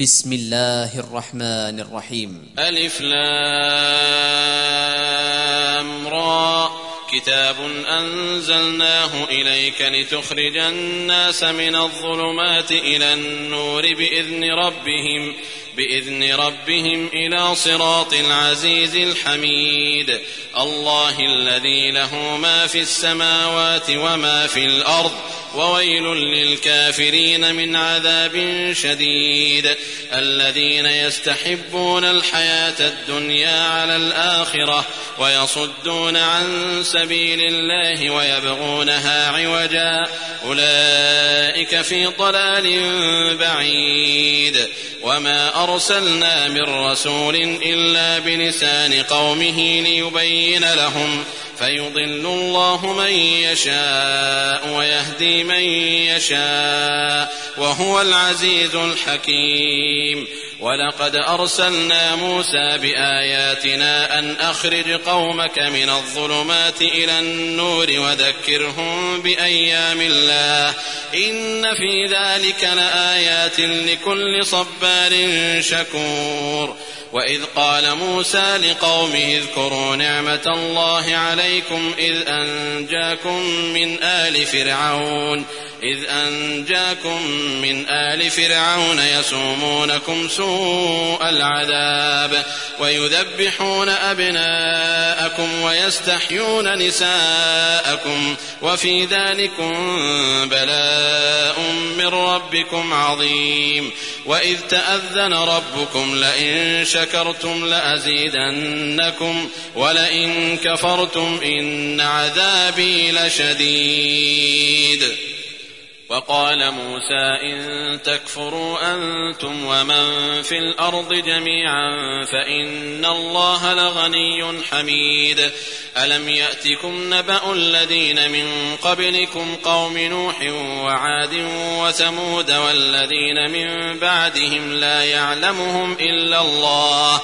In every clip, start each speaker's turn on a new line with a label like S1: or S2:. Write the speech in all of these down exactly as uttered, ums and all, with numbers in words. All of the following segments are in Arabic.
S1: بسم الله الرحمن الرحيم.
S2: ألف لام را كتاب أنزلناه إليك لتخرج الناس من الظلمات إلى النور بإذن ربهم بإذن ربهم إلى صراط العزيز الحميد الله الذي له ما في السماوات وما في الأرض وويل للكافرين من عذاب شديد الذين يستحبون الحياة الدنيا على الآخرة ويصدون عن سبيل الله ويبغونها عوجا أولئك في ضلال بعيد وما أرسلنا من رسول إلا بلسان قومه ليبين لهم فيضل الله من يشاء ويهدي من يشاء وهو العزيز الحكيم ولقد أرسلنا موسى بآياتنا أن أخرج قومك من الظلمات إلى النور وذكرهم بأيام الله إن في ذلك لآيات لكل صبار شكور وإذ قال موسى لقومه اذكروا نعمة الله عليكم إذ أنجاكم من آل فرعون إذ أنجاكم من آل فرعون يسومونكم سوء العذاب ويذبحون أبناءكم ويستحيون نساءكم وفي ذلكم بلاء من ربكم عظيم وإذ تأذن ربكم لئن شكرتم لأزيدنكم ولئن كفرتم إن عذابي لشديد وقال موسى إن تكفروا أنتم ومن في الأرض جميعا فإن الله لغني حميد ألم يأتكم نبأ الذين من قبلكم قوم نوح وعاد وثمود والذين من بعدهم لا يعلمهم إلا الله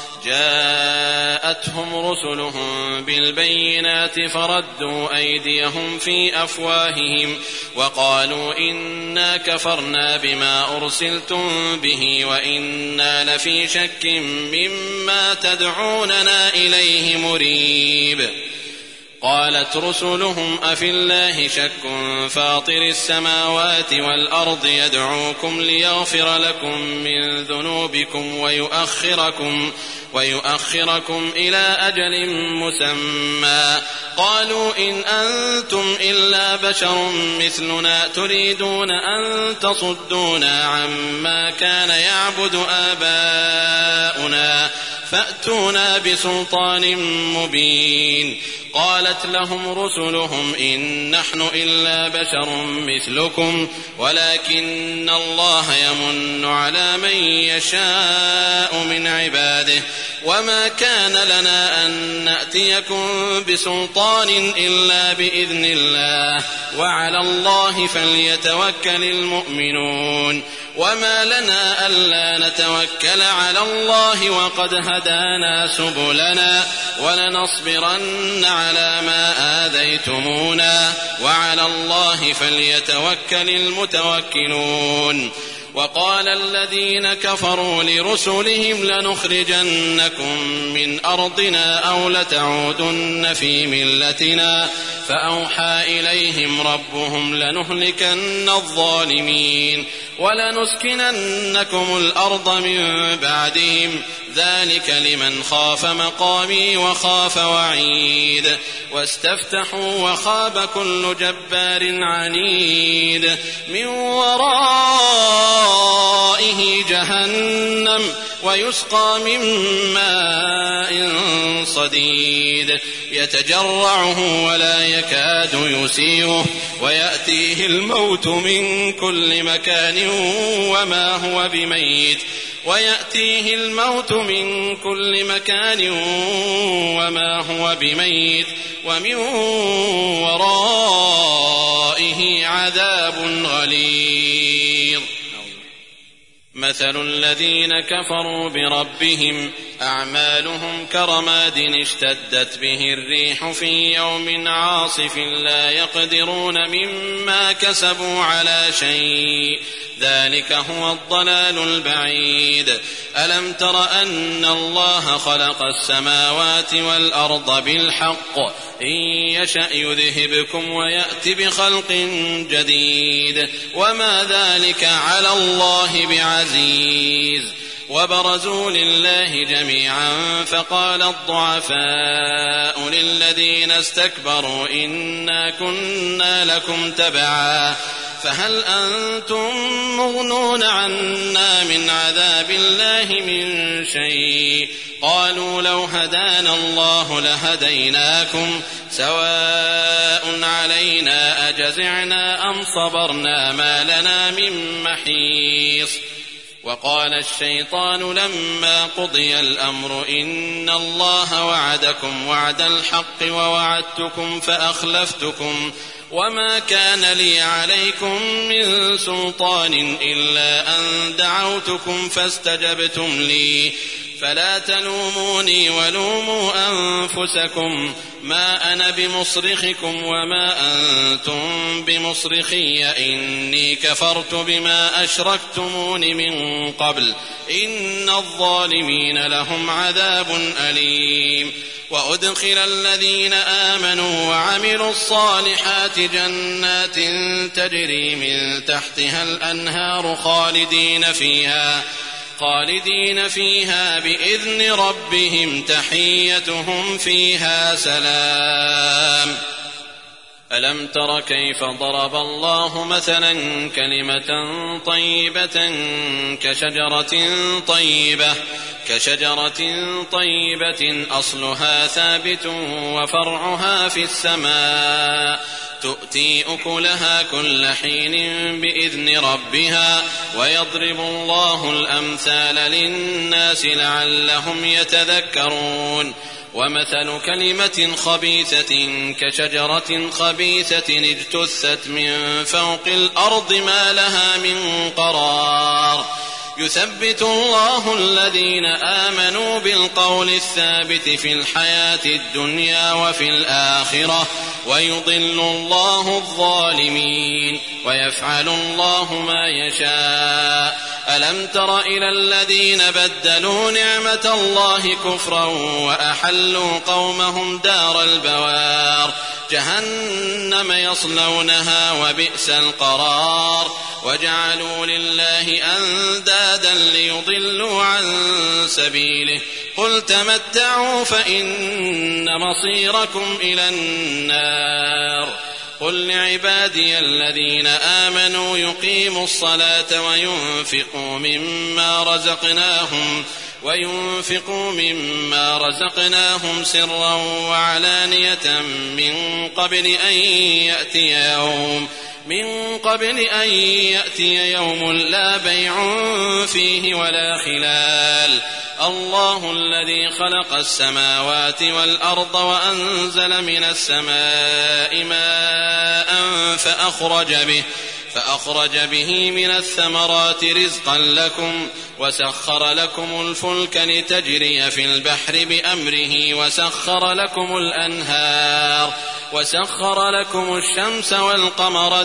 S2: جاءتهم رسلهم بالبينات فردوا أيديهم في أفواههم وقالوا إنا كفرنا بما أرسلتم به وإنا لفي شك مما تدعوننا إليه مريب قالت رسلهم أفي الله شك فاطر السماوات والأرض يدعوكم ليغفر لكم من ذنوبكم ويؤخركم ويؤخركم إلى أجل مسمى قالوا إن أنتم إلا بشر مثلنا تريدون أن تصدونا عما كان يعبد آباؤنا فأتونا بسلطان مبين قالت لهم رسلهم إن نحن إلا بشر مثلكم ولكن الله يمن على من يشاء من عباده وما كان لنا أن نأتيكم بسلطان إلا بإذن الله وعلى الله فليتوكل المؤمنون وما لنا ألا نتوكل على الله وقد هدانا سبلنا ولنصبرن على ما آذيتمونا وعلى الله فليتوكل المتوكلون وقال الذين كفروا لرسلهم لنخرجنكم من أرضنا أو لتعودن في ملتنا فأوحى إليهم ربهم لنهلكن الظالمين ولنسكننكم الأرض من بعدهم ذلك لمن خاف مقامي وخاف وعيد واستفتحوا وخاب كل جبار عنيد من ورائه جهنم ويسقى من ماء صديد يتجرعه ولا يكاد يسيغه ويأتيه الموت من كل مكان وما هو بميت ويأتيه الموت من كل مكان وما هو بميت ومن ورائه عذاب غليظ مثل الذين كفروا بربهم أعمالهم كرماد اشتدت به الريح في يوم عاصف لا يقدرون مما كسبوا على شيء ذلك هو الضلال البعيد. ألم تر أن الله خلق السماوات والأرض بالحق إن يشأ يذهبكم ويأت بخلق جديد وما ذلك على الله بعزيز. وبرزوا لله جميعا فقال الضعفاء للذين استكبروا إنا كنا لكم تبعا فهل أنتم مغنون عنا من عذاب الله من شيء قالوا لو هدانا الله لهديناكم سواء علينا أجزعنا أم صبرنا ما لنا من محيص. وقال الشيطان لما قضي الأمر إن الله وعدكم وعد الحق ووعدتكم فأخلفتكم وما كان لي عليكم من سلطان إلا أن دعوتكم فاستجبتم لي فلا تلوموني ولوموا أنفسكم ما أنا بمصرخكم وما أنتم بمصرخي إني كفرت بما أشركتمون من قبل إن الظالمين لهم عذاب أليم. وأدخل الذين آمنوا وعملوا الصالحات جنات تجري من تحتها الأنهار خالدين فيها خالدين فيها بإذن ربهم تحيتهم فيها سلام. ألم تر كيف ضرب الله مثلا كلمة طيبة كشجرة طيبة كشجرة طيبة أصلها ثابت وفرعها في السماء تؤتي أكلها كل حين بإذن ربها ويضرب الله الأمثال للناس لعلهم يتذكرون. ومثل كلمة خبيثة كشجرة خبيثة اجتثت من فوق الأرض ما لها من قرار يثبت الله الذين آمنوا بالقول الثابت في الحياة الدنيا وفي الآخرة ويضل الله الظالمين ويفعل الله ما يشاء. ألم تر إلى الذين بدلوا نعمة الله كفرا وأحلوا قومهم دار البوار جهنم يصلونها وبئس القرار وجعلوا لله أندادا ليضلوا عن سبيله قل تمتعوا فإن مصيركم إلى النار. قل لعبادي الذين آمنوا يقيموا الصلاة وينفقوا مما رزقناهم وينفقوا مما رزقناهم سرا وعلانية من قبل أن يأتي يوم من قبل أن يأتي يوم لا بيع فيه ولا خلال. الله الذي خلق السماوات والأرض وأنزل من السماء ماء فأخرج به فأخرج به من الثمرات رزقا لكم وسخر لكم الفلك لتجري في البحر بأمره وسخر لكم الأنهار وسخر لكم الشمس والقمر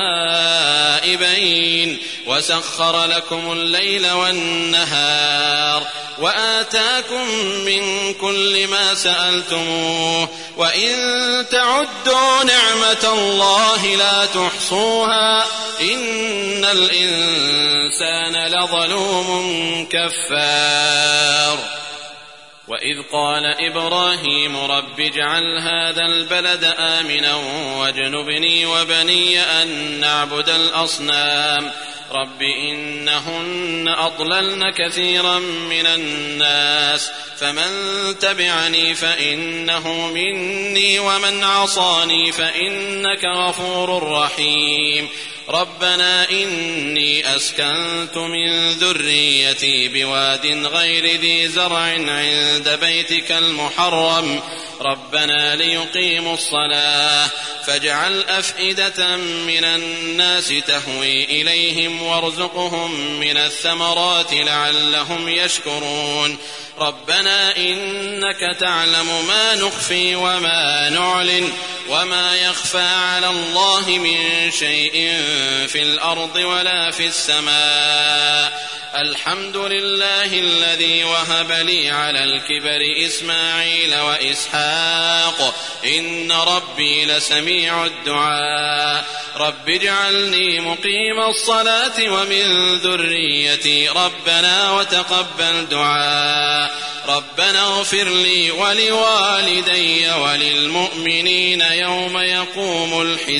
S2: دائبين وسخر لكم الليل والنهار وآتاكم من كل ما سألتموه وإن تعدوا نعمة الله لا تحصوها إن الإنسان لظلوم كفار. وإذ قال إبراهيم رب اجعل هذا البلد آمنا واجنبني وبني أن نعبد الأصنام رب إنهن أضللن كثيرا من الناس فمن تبعني فإنه مني ومن عصاني فإنك غفور رحيم. ربنا إني أسكنت من ذريتي بواد غير ذي زرع عند بيتك المحرم ربنا ليقيموا الصلاة فاجعل أفئدة من الناس تهوي إليهم وارزقهم من الثمرات لعلهم يشكرون. ربنا إنك تعلم ما نخفي وما نعلن وما يخفى على الله من شيء في الأرض ولا في السماء الحمد لله الذي وهب لي على الكبر إسماعيل وإسحاق إن ربي لسميع الدعاء رب اجعلني مقيم الصلاة ومن ذريتي ربنا وتقبل دعاء ربنا اغفر لي ولوالدي وللمؤمنين يوم يقوم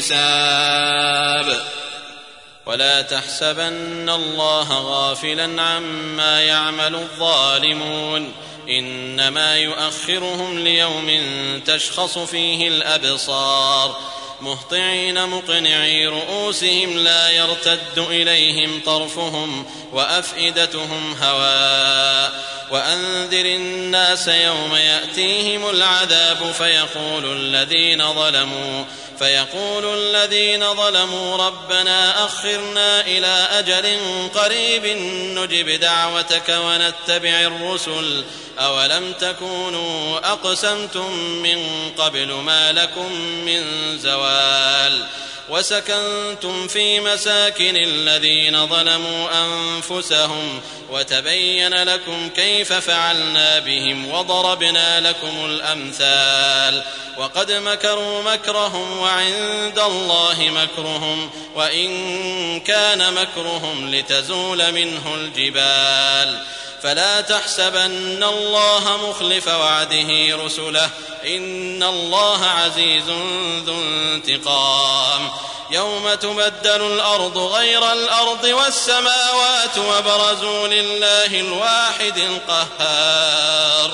S2: الحساب ولا تحسبن الله غافلا عما يعمل الظالمون إنما يؤخرهم ليوم تشخص فيه الأبصار مهطعين مقنعي رؤوسهم لا يرتد إليهم طرفهم وأفئدتهم هواء وأنذر الناس يوم يأتيهم العذاب فيقول الذين ظلموا فيقول الذين ظلموا ربنا أخرنا إلى أجل قريب نجب دعوتك ونتبع الرسل أولم تكونوا أقسمتم من قبل ما لكم من زوال وسكنتم في مساكن الذين ظلموا أنفسهم وتبين لكم كيف فعلنا بهم وضربنا لكم الأمثال وقد مكروا مكرهم وعند الله مكرهم وإن كان مكرهم لتزول منه الجبال فلا تحسبن الله مخلف وعده رسله إن الله عزيز ذو انتقام يوم تبدل الأرض غير الأرض والسماوات وبرزوا لله الواحد القهار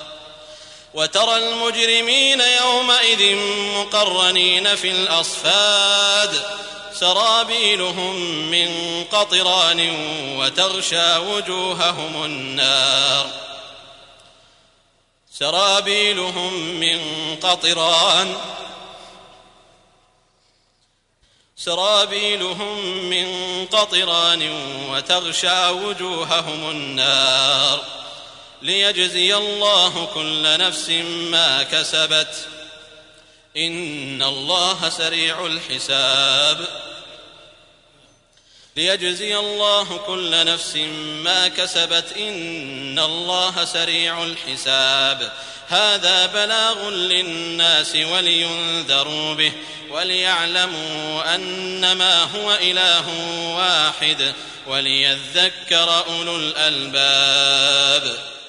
S2: وترى المجرمين يومئذ مقرنين في الأصفاد سرابيلهم من قطران وتغشى وجوههم النار سرابيلهم من قطران سرابيلهم من قطران وتغشى وجوههم النار ليجزي الله كل نفس ما كسبت إن الله سريع الحساب ليجزي الله كل نفس ما كسبت إن الله سريع الحساب هذا بلاغ للناس ولينذروا به وليعلموا أنما هو إله واحد وليذكر أولو الألباب.